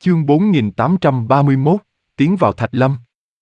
Chương 4831, tiến vào Thạch Lâm.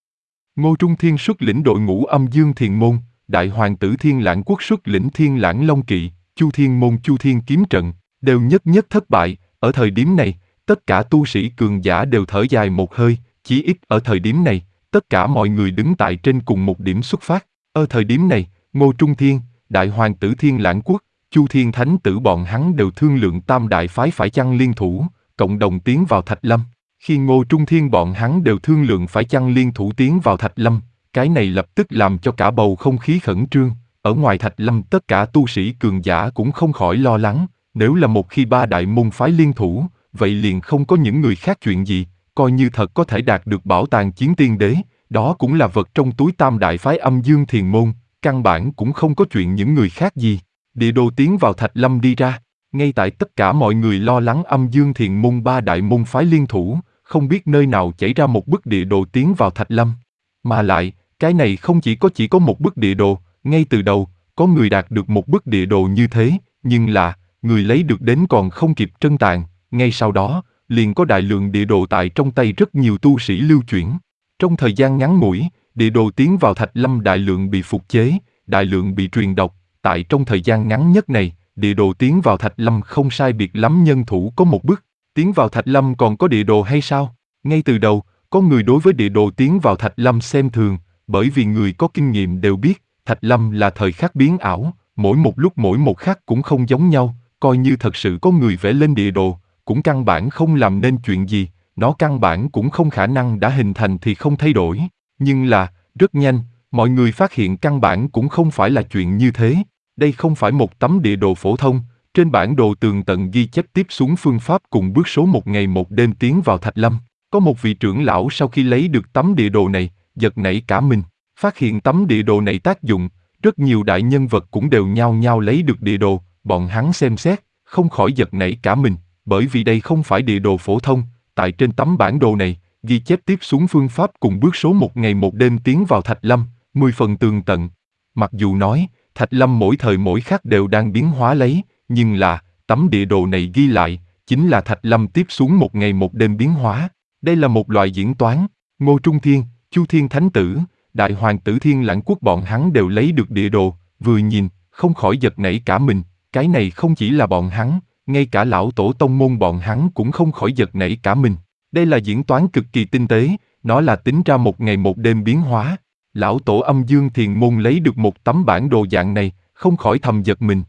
Ngô Trung Thiên xuất lĩnh đội ngũ Âm Dương Thiền Môn, Đại Hoàng tử Thiên Lãng Quốc xuất lĩnh Thiên Lãng Long Kỵ, Chu Thiên Môn Chu Thiên Kiếm Trận, đều nhất nhất thất bại. Ở thời điểm này, tất cả tu sĩ cường giả đều thở dài một hơi, chỉ ít ở thời điểm này, tất cả mọi người đứng tại trên cùng một điểm xuất phát. Ở thời điểm này, Ngô Trung Thiên, Đại Hoàng tử Thiên Lãng Quốc, Chu Thiên Thánh tử bọn hắn đều thương lượng tam đại phái phải chăng liên thủ, cộng đồng tiến vào Thạch Lâm. Khi Ngô Trung Thiên bọn hắn đều thương lượng phải chăng liên thủ tiến vào Thạch Lâm, cái này lập tức làm cho cả bầu không khí khẩn trương. Ở ngoài Thạch Lâm tất cả tu sĩ cường giả cũng không khỏi lo lắng, nếu là một khi ba đại môn phái liên thủ, vậy liền không có những người khác chuyện gì, coi như thật có thể đạt được bảo tàng chiến tiên đế, đó cũng là vật trong túi tam đại phái Âm Dương Thiền Môn, căn bản cũng không có chuyện những người khác gì. Địa đồ tiến vào Thạch Lâm đi ra, ngay tại tất cả mọi người lo lắng Âm Dương Thiền Môn ba đại môn phái liên thủ, không biết nơi nào chảy ra một bức địa đồ tiến vào Thạch Lâm. Mà lại, cái này không chỉ có một bức địa đồ, ngay từ đầu, có người đạt được một bức địa đồ như thế, nhưng là, người lấy được đến còn không kịp trân tàn, ngay sau đó, liền có đại lượng địa đồ tại trong tay rất nhiều tu sĩ lưu chuyển. Trong thời gian ngắn ngủi, địa đồ tiến vào Thạch Lâm đại lượng bị phục chế, đại lượng bị truyền đọc, tại trong thời gian ngắn nhất này, địa đồ tiến vào Thạch Lâm không sai biệt lắm nhân thủ có một bức. Tiến vào Thạch Lâm còn có địa đồ hay sao? Ngay từ đầu, có người đối với địa đồ tiến vào Thạch Lâm xem thường, bởi vì người có kinh nghiệm đều biết, Thạch Lâm là thời khắc biến ảo, mỗi một lúc mỗi một khắc cũng không giống nhau, coi như thật sự có người vẽ lên địa đồ, cũng căn bản không làm nên chuyện gì, nó căn bản cũng không khả năng đã hình thành thì không thay đổi. Nhưng là, rất nhanh, mọi người phát hiện căn bản cũng không phải là chuyện như thế, đây không phải một tấm địa đồ phổ thông. Trên bản đồ tường tận ghi chép tiếp xuống phương pháp cùng bước số một ngày một đêm tiến vào Thạch Lâm. Có một vị trưởng lão sau khi lấy được tấm địa đồ này, giật nảy cả mình, phát hiện tấm địa đồ này tác dụng, rất nhiều đại nhân vật cũng đều nhao nhao lấy được địa đồ, bọn hắn xem xét, không khỏi giật nảy cả mình, bởi vì đây không phải địa đồ phổ thông, tại trên tấm bản đồ này, ghi chép tiếp xuống phương pháp cùng bước số một ngày một đêm tiến vào Thạch Lâm, 10 phần tường tận. Mặc dù nói, Thạch Lâm mỗi thời mỗi khắc đều đang biến hóa lấy, nhưng là, tấm địa đồ này ghi lại, chính là Thạch Lâm tiếp xuống một ngày một đêm biến hóa. Đây là một loại diễn toán. Ngô Trung Thiên, Chu Thiên Thánh tử, Đại Hoàng tử Thiên Lãng Quốc bọn hắn đều lấy được địa đồ, vừa nhìn, không khỏi giật nảy cả mình. Cái này không chỉ là bọn hắn, ngay cả lão tổ tông môn bọn hắn cũng không khỏi giật nảy cả mình. Đây là diễn toán cực kỳ tinh tế, nó là tính ra một ngày một đêm biến hóa. Lão tổ Âm Dương Thiền Môn lấy được một tấm bản đồ dạng này, không khỏi thầm giật mình.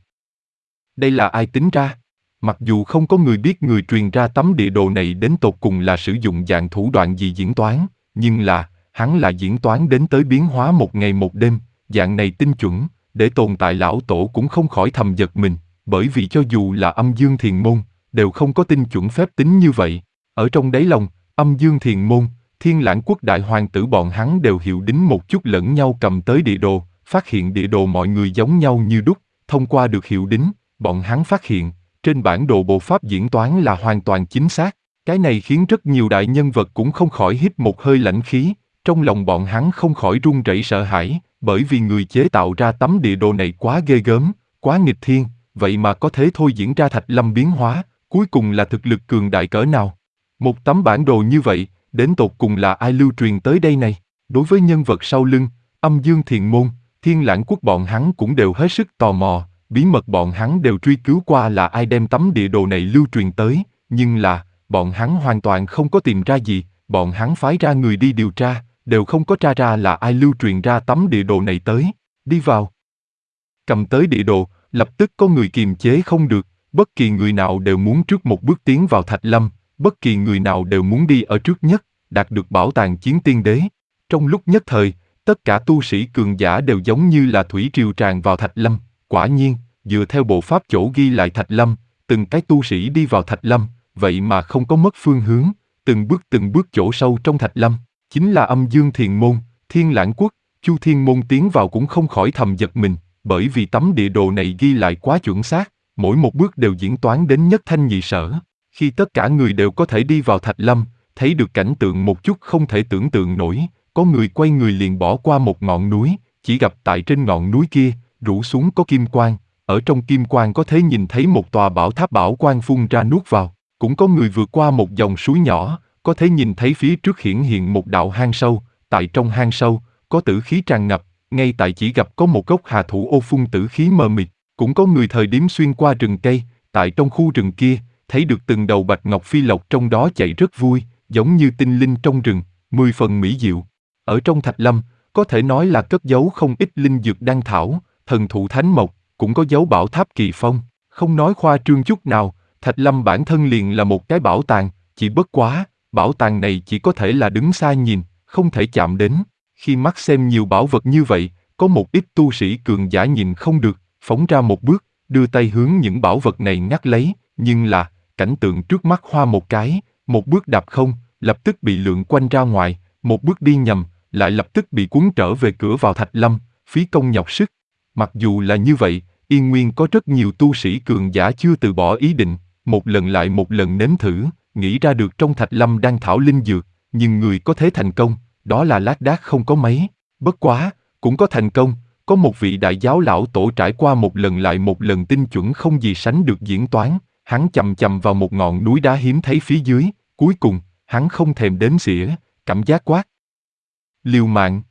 Đây là ai tính ra? Mặc dù không có người biết người truyền ra tấm địa đồ này đến tột cùng là sử dụng dạng thủ đoạn gì diễn toán, nhưng là, hắn là diễn toán đến tới biến hóa một ngày một đêm, dạng này tinh chuẩn, để tồn tại lão tổ cũng không khỏi thầm giật mình, bởi vì cho dù là Âm Dương Thiền Môn, đều không có tinh chuẩn phép tính như vậy. Ở trong đáy lòng, Âm Dương Thiền Môn, Thiên Lãng Quốc đại hoàng tử bọn hắn đều hiệu đính một chút lẫn nhau cầm tới địa đồ, phát hiện địa đồ mọi người giống nhau như đúc, thông qua được hiệu đính, bọn hắn phát hiện, trên bản đồ bộ pháp diễn toán là hoàn toàn chính xác. Cái này khiến rất nhiều đại nhân vật cũng không khỏi hít một hơi lãnh khí, trong lòng bọn hắn không khỏi run rẩy sợ hãi, bởi vì người chế tạo ra tấm địa đồ này quá ghê gớm, quá nghịch thiên, vậy mà có thể thôi diễn ra Thạch Lâm biến hóa, cuối cùng là thực lực cường đại cỡ nào. Một tấm bản đồ như vậy, đến tột cùng là ai lưu truyền tới đây này? Đối với nhân vật sau lưng, Âm Dương Thiền Môn, Thiên Lãng Quốc bọn hắn cũng đều hết sức tò mò, bí mật bọn hắn đều truy cứu qua là ai đem tấm địa đồ này lưu truyền tới, nhưng là, bọn hắn hoàn toàn không có tìm ra gì, bọn hắn phái ra người đi điều tra, đều không có tra ra là ai lưu truyền ra tấm địa đồ này tới. Đi vào. Cầm tới địa đồ, lập tức có người kiềm chế không được, bất kỳ người nào đều muốn trước một bước tiến vào Thạch Lâm, bất kỳ người nào đều muốn đi ở trước nhất, đạt được bảo tàng chiến tiên đế. Trong lúc nhất thời, tất cả tu sĩ cường giả đều giống như là thủy triều tràn vào Thạch Lâm. Quả nhiên, dựa theo bộ pháp chỗ ghi lại Thạch Lâm, từng cái tu sĩ đi vào Thạch Lâm, vậy mà không có mất phương hướng, từng bước chỗ sâu trong Thạch Lâm, chính là Âm Dương Thiền Môn, Thiên Lãng Quốc, Chu Thiên Môn tiến vào cũng không khỏi thầm giật mình, bởi vì tấm địa đồ này ghi lại quá chuẩn xác, mỗi một bước đều diễn toán đến nhất thanh nhị sở. Khi tất cả người đều có thể đi vào Thạch Lâm, thấy được cảnh tượng một chút không thể tưởng tượng nổi, có người quay người liền bỏ qua một ngọn núi, chỉ gặp tại trên ngọn núi kia, rủ xuống có kim quang, ở trong kim quang có thể nhìn thấy một tòa bảo tháp bảo quang phun ra nuốt vào. Cũng có người vượt qua một dòng suối nhỏ, có thể nhìn thấy phía trước hiển hiện một đạo hang sâu, tại trong hang sâu, có tử khí tràn ngập, ngay tại chỉ gặp có một gốc hà thủ ô phun tử khí mờ mịt. Cũng có người thời điểm xuyên qua rừng cây, tại trong khu rừng kia, thấy được từng đầu bạch ngọc phi lộc trong đó chạy rất vui, giống như tinh linh trong rừng, 10 phần mỹ diệu. Ở trong Thạch Lâm, có thể nói là cất giấu không ít linh dược đan thảo, thần thụ thánh mộc, cũng có dấu bảo tháp kỳ phong. Không nói khoa trương chút nào, Thạch Lâm bản thân liền là một cái bảo tàng, chỉ bất quá, bảo tàng này chỉ có thể là đứng xa nhìn, không thể chạm đến. Khi mắt xem nhiều bảo vật như vậy, có một ít tu sĩ cường giả nhìn không được, phóng ra một bước, đưa tay hướng những bảo vật này ngắt lấy, nhưng là, cảnh tượng trước mắt hoa một cái, một bước đạp không, lập tức bị lượn quanh ra ngoài, một bước đi nhầm, lại lập tức bị cuốn trở về cửa vào Thạch Lâm, phí công nhọc sức. Mặc dù là như vậy, Yên Nguyên có rất nhiều tu sĩ cường giả chưa từ bỏ ý định, một lần lại một lần nếm thử, nghĩ ra được trong Thạch Lâm đang thảo linh dược, nhưng người có thế thành công, đó là lác đác không có mấy. Bất quá, cũng có thành công, có một vị đại giáo lão tổ trải qua một lần lại một lần tinh chuẩn không gì sánh được diễn toán, hắn chầm chầm vào một ngọn núi đá hiếm thấy phía dưới, cuối cùng, hắn không thèm đếm xỉa, cảm giác quát. Liều mạng.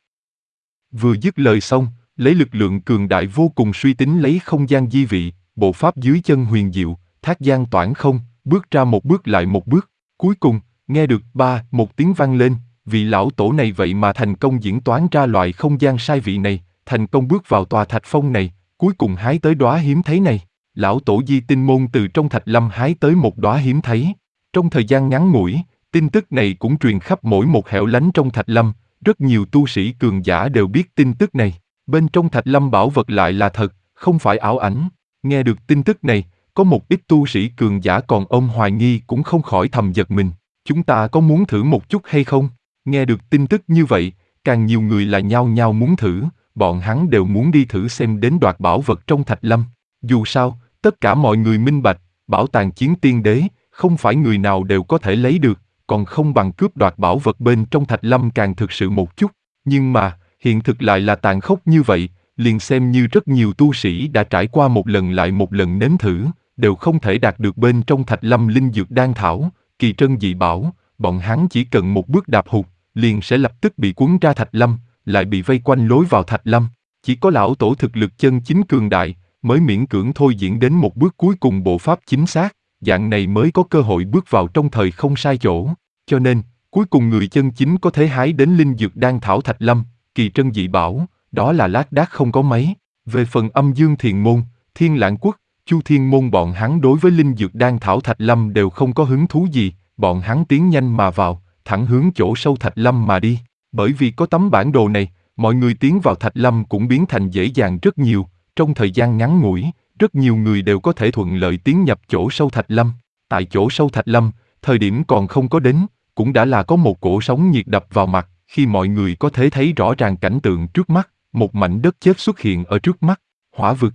Vừa dứt lời xong, lấy lực lượng cường đại vô cùng suy tính lấy không gian di vị, bộ pháp dưới chân huyền diệu, thác gian toản không, bước ra một bước lại một bước, cuối cùng, nghe được một tiếng vang lên, vị lão tổ này vậy mà thành công diễn toán ra loại không gian sai vị này, thành công bước vào tòa thạch phong này, cuối cùng hái tới đóa hiếm thấy này. Lão tổ Di Tinh Môn từ trong Thạch Lâm hái tới một đóa hiếm thấy. Trong thời gian ngắn ngủi, tin tức này cũng truyền khắp mỗi một hẻo lánh trong Thạch Lâm, rất nhiều tu sĩ cường giả đều biết tin tức này. Bên trong Thạch Lâm bảo vật lại là thật, không phải ảo ảnh. Nghe được tin tức này, có một ít tu sĩ cường giả còn ôm hoài nghi cũng không khỏi thầm giật mình. Chúng ta có muốn thử một chút hay không? Nghe được tin tức như vậy, càng nhiều người là nhao nhao muốn thử, bọn hắn đều muốn đi thử xem đến đoạt bảo vật trong Thạch Lâm. Dù sao, tất cả mọi người minh bạch, bảo tàng chiến tiên đế, không phải người nào đều có thể lấy được, còn không bằng cướp đoạt bảo vật bên trong Thạch Lâm càng thực sự một chút. Nhưng mà, hiện thực lại là tàn khốc như vậy, liền xem như rất nhiều tu sĩ đã trải qua một lần lại một lần nếm thử, đều không thể đạt được bên trong Thạch Lâm linh dược đan thảo, kỳ trân dị bảo, bọn hắn chỉ cần một bước đạp hụt, liền sẽ lập tức bị cuốn ra Thạch Lâm, lại bị vây quanh lối vào Thạch Lâm. Chỉ có lão tổ thực lực chân chính cường đại, mới miễn cưỡng thôi diễn đến một bước cuối cùng bộ pháp chính xác, dạng này mới có cơ hội bước vào trong thời không sai chỗ. Cho nên, cuối cùng người chân chính có thể hái đến linh dược đan thảo Thạch Lâm, kỳ trân dị bảo, đó là lác đác không có mấy. Về phần Âm Dương Thiền Môn, Thiên Lãng Quốc, Chu Thiên Môn bọn hắn đối với linh dược đan thảo Thạch Lâm đều không có hứng thú gì, bọn hắn tiến nhanh mà vào, thẳng hướng chỗ sâu Thạch Lâm mà đi. Bởi vì có tấm bản đồ này, mọi người tiến vào Thạch Lâm cũng biến thành dễ dàng rất nhiều, trong thời gian ngắn ngủi, rất nhiều người đều có thể thuận lợi tiến nhập chỗ sâu Thạch Lâm. Tại chỗ sâu Thạch Lâm, thời điểm còn không có đến, cũng đã là có một cỗ sóng nhiệt đập vào mặt, khi mọi người có thể thấy rõ ràng cảnh tượng trước mắt, một mảnh đất chết xuất hiện ở trước mắt, hỏa vực.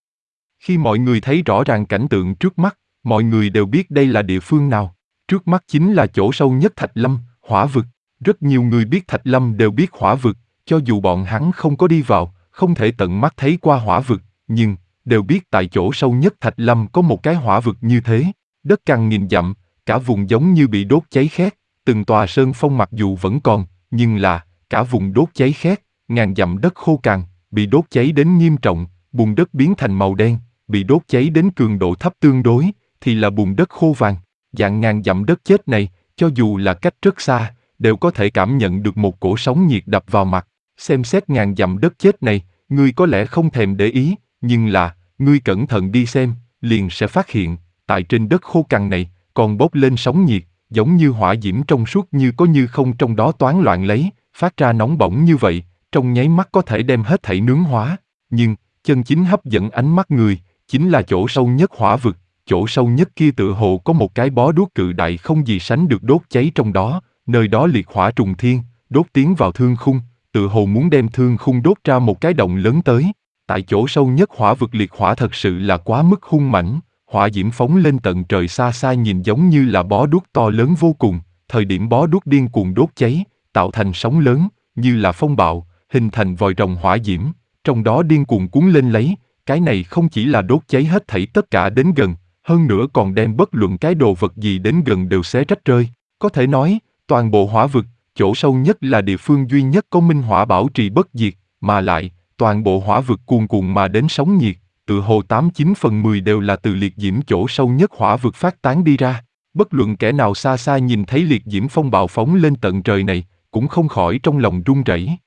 Khi mọi người thấy rõ ràng cảnh tượng trước mắt, mọi người đều biết đây là địa phương nào. Trước mắt chính là chỗ sâu nhất Thạch Lâm, hỏa vực. Rất nhiều người biết Thạch Lâm đều biết hỏa vực, cho dù bọn hắn không có đi vào, không thể tận mắt thấy qua hỏa vực, nhưng đều biết tại chỗ sâu nhất Thạch Lâm có một cái hỏa vực như thế. Đất cằn nghìn dặm, cả vùng giống như bị đốt cháy khét, từng tòa sơn phong mặc dù vẫn còn, nhưng là cả vùng đốt cháy khét, ngàn dặm đất khô cằn, bị đốt cháy đến nghiêm trọng, bùn đất biến thành màu đen, bị đốt cháy đến cường độ thấp tương đối, thì là bùn đất khô vàng. Dạng ngàn dặm đất chết này, cho dù là cách rất xa, đều có thể cảm nhận được một cỗ sóng nhiệt đập vào mặt. Xem xét ngàn dặm đất chết này, ngươi có lẽ không thèm để ý, nhưng là, ngươi cẩn thận đi xem, liền sẽ phát hiện, tại trên đất khô cằn này, còn bốc lên sóng nhiệt, giống như hỏa diễm trong suốt như có như không trong đó toán loạn lấy, phát ra nóng bỏng như vậy, trong nháy mắt có thể đem hết thảy nướng hóa. Nhưng, chân chính hấp dẫn ánh mắt người, chính là chỗ sâu nhất hỏa vực, chỗ sâu nhất kia tựa hồ có một cái bó đuốc cự đại không gì sánh được đốt cháy trong đó, nơi đó liệt hỏa trùng thiên, đốt tiến vào thương khung, tựa hồ muốn đem thương khung đốt ra một cái động lớn tới. Tại chỗ sâu nhất hỏa vực liệt hỏa thật sự là quá mức hung mãnh, hỏa diễm phóng lên tận trời xa xa nhìn giống như là bó đuốc to lớn vô cùng, thời điểm bó đuốc điên cuồng đốt cháy, tạo thành sóng lớn, như là phong bạo, hình thành vòi rồng hỏa diễm, trong đó điên cuồng cuốn lên lấy, cái này không chỉ là đốt cháy hết thảy tất cả đến gần, hơn nữa còn đem bất luận cái đồ vật gì đến gần đều xé rách rơi. Có thể nói, toàn bộ hỏa vực, chỗ sâu nhất là địa phương duy nhất có minh hỏa bảo trì bất diệt, mà lại, toàn bộ hỏa vực cuồn cuộn mà đến sóng nhiệt, tự hồ 89/10 đều là từ liệt diễm chỗ sâu nhất hỏa vực phát tán đi ra. Bất luận kẻ nào xa xa nhìn thấy liệt diễm phong bạo phóng lên tận trời này, cũng không khỏi trong lòng run rẩy.